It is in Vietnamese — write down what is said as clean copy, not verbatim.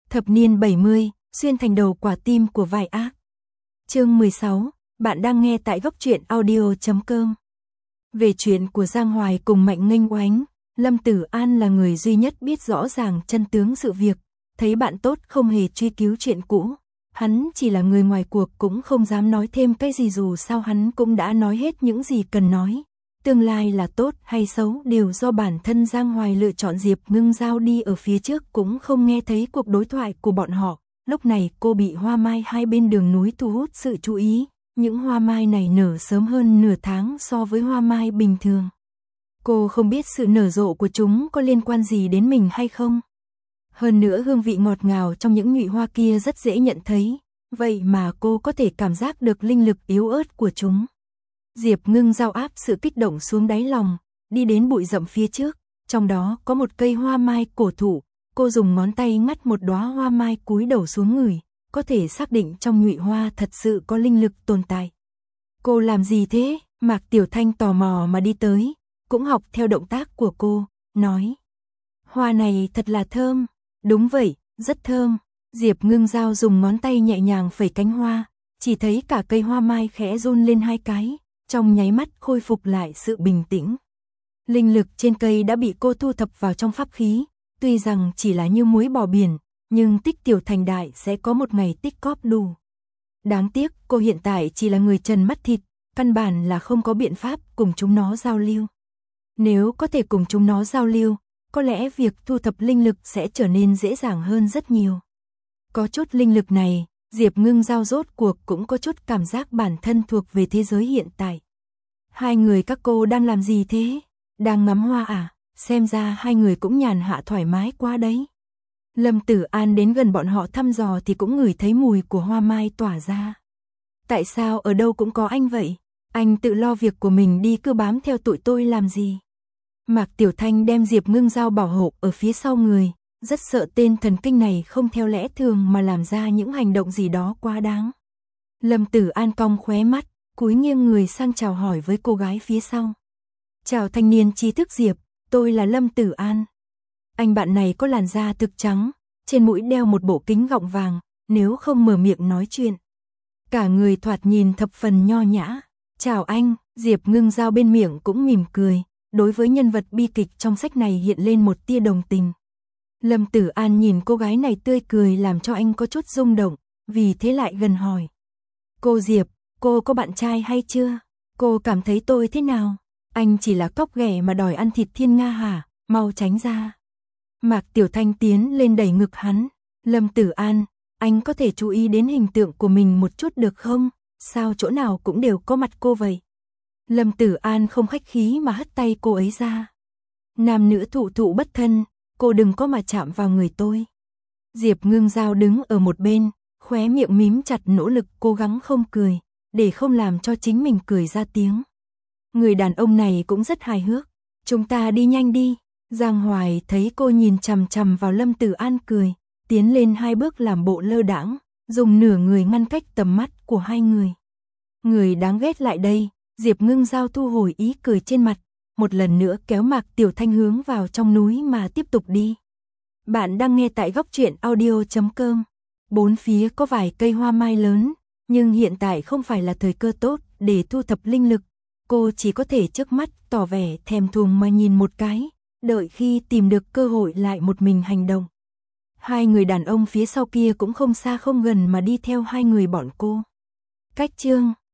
Thập niên 70, xuyên thành đầu quả tim của vai ác. Chương 16, bạn đang nghe tại góc truyện audio.com. Về chuyện của Giang Hoài cùng Mạnh Nghênh Oánh, Lâm Tử An là người duy nhất biết rõ ràng chân tướng sự việc, thấy bạn tốt không hề truy cứu chuyện cũ. Hắn chỉ là người ngoài cuộc cũng không dám nói thêm cái gì, dù sao hắn cũng đã nói hết những gì cần nói. Tương lai là tốt hay xấu đều do bản thân Giang Hoài lựa chọn. Diệp Ngưng Giao đi ở phía trước cũng không nghe thấy cuộc đối thoại của bọn họ. Lúc này cô bị hoa mai hai bên đường núi thu hút sự chú ý. Những hoa mai này nở sớm hơn nửa tháng so với hoa mai bình thường. Cô không biết sự nở rộ của chúng có liên quan gì đến mình hay không. Hơn nữa hương vị ngọt ngào trong những nhụy hoa kia rất dễ nhận thấy. Vậy mà cô có thể cảm giác được linh lực yếu ớt của chúng. Diệp Ngưng Giao áp sự kích động xuống đáy lòng, đi đến bụi rậm phía trước, trong đó có một cây hoa mai cổ thụ, cô dùng ngón tay ngắt một đóa hoa mai cúi đầu xuống ngửi, có thể xác định trong nhụy hoa thật sự có linh lực tồn tại. Cô làm gì thế? Mạc Tiểu Thanh tò mò mà đi tới, cũng học theo động tác của cô, nói. Hoa này thật là thơm. Đúng vậy, rất thơm. Diệp Ngưng Giao dùng ngón tay nhẹ nhàng phẩy cánh hoa, chỉ thấy cả cây hoa mai khẽ run lên hai cái. Trong nháy mắt khôi phục lại sự bình tĩnh. Linh lực trên cây đã bị cô thu thập vào trong pháp khí, tuy rằng chỉ là như muối bỏ biển, nhưng tích tiểu thành đại sẽ có một ngày tích cóp đủ. Đáng tiếc cô hiện tại chỉ là người trần mắt thịt, căn bản là không có biện pháp cùng chúng nó giao lưu. Nếu có thể cùng chúng nó giao lưu, có lẽ việc thu thập linh lực sẽ trở nên dễ dàng hơn rất nhiều. Có chút linh lực này, Diệp Ngưng Giao rốt cuộc cũng có chút cảm giác bản thân thuộc về thế giới hiện tại. Hai người các cô đang làm gì thế? Đang ngắm hoa à? Xem ra hai người cũng nhàn hạ thoải mái quá đấy. Lâm Tử An đến gần bọn họ thăm dò thì cũng ngửi thấy mùi của hoa mai tỏa ra. Tại sao ở đâu cũng có anh vậy? Anh tự lo việc của mình đi, cứ bám theo tụi tôi làm gì? Mạc Tiểu Thanh đem Diệp Ngưng Giao bảo hộ ở phía sau người, rất sợ tên thần kinh này không theo lẽ thường mà làm ra những hành động gì đó quá đáng. Lâm Tử An cong khóe mắt, cúi nghiêng người sang chào hỏi với cô gái phía sau. Chào thanh niên trí thức Diệp, tôi là Lâm Tử An. Anh bạn này có làn da thực trắng, trên mũi đeo một bộ kính gọng vàng, nếu không mở miệng nói chuyện. Cả người thoạt nhìn thập phần nho nhã. Chào anh, Diệp Ngưng Giao bên miệng cũng mỉm cười, đối với nhân vật bi kịch trong sách này hiện lên một tia đồng tình. Lâm Tử An nhìn cô gái này tươi cười làm cho anh có chút rung động, vì thế lại gần hỏi. Cô Diệp, cô có bạn trai hay chưa? Cô cảm thấy tôi thế nào? Anh chỉ là cóc ghẻ mà đòi ăn thịt thiên nga hả? Mau tránh ra. Mạc Tiểu Thanh tiến lên đẩy ngực hắn. Lâm Tử An, anh có thể chú ý đến hình tượng của mình một chút được không? Sao chỗ nào cũng đều có mặt cô vậy? Lâm Tử An không khách khí mà hất tay cô ấy ra. Nam nữ thụ thụ bất thân, cô đừng có mà chạm vào người tôi. Diệp Ngưng Giao đứng ở một bên, khóe miệng mím chặt, nỗ lực cố gắng không cười, để không làm cho chính mình cười ra tiếng. Người đàn ông này cũng rất hài hước. Chúng ta đi nhanh đi. Giang Hoài thấy cô nhìn chằm chằm vào Lâm Tử An cười, tiến lên hai bước làm bộ lơ đãng, dùng nửa người ngăn cách tầm mắt của hai người. Người đáng ghét lại đây. Diệp Ngưng Giao thu hồi ý cười trên mặt, một lần nữa kéo Mạc Tiểu Thanh hướng vào trong núi mà tiếp tục đi. Bạn đang nghe tại góc truyện audio.com. Bốn phía có vài cây hoa mai lớn, nhưng hiện tại không phải là thời cơ tốt để thu thập linh lực. Cô chỉ có thể trước mắt tỏ vẻ thèm thuồng mà nhìn một cái, đợi khi tìm được cơ hội lại một mình hành động. Hai người đàn ông phía sau kia cũng không xa không gần mà đi theo hai người bọn cô. Cách chương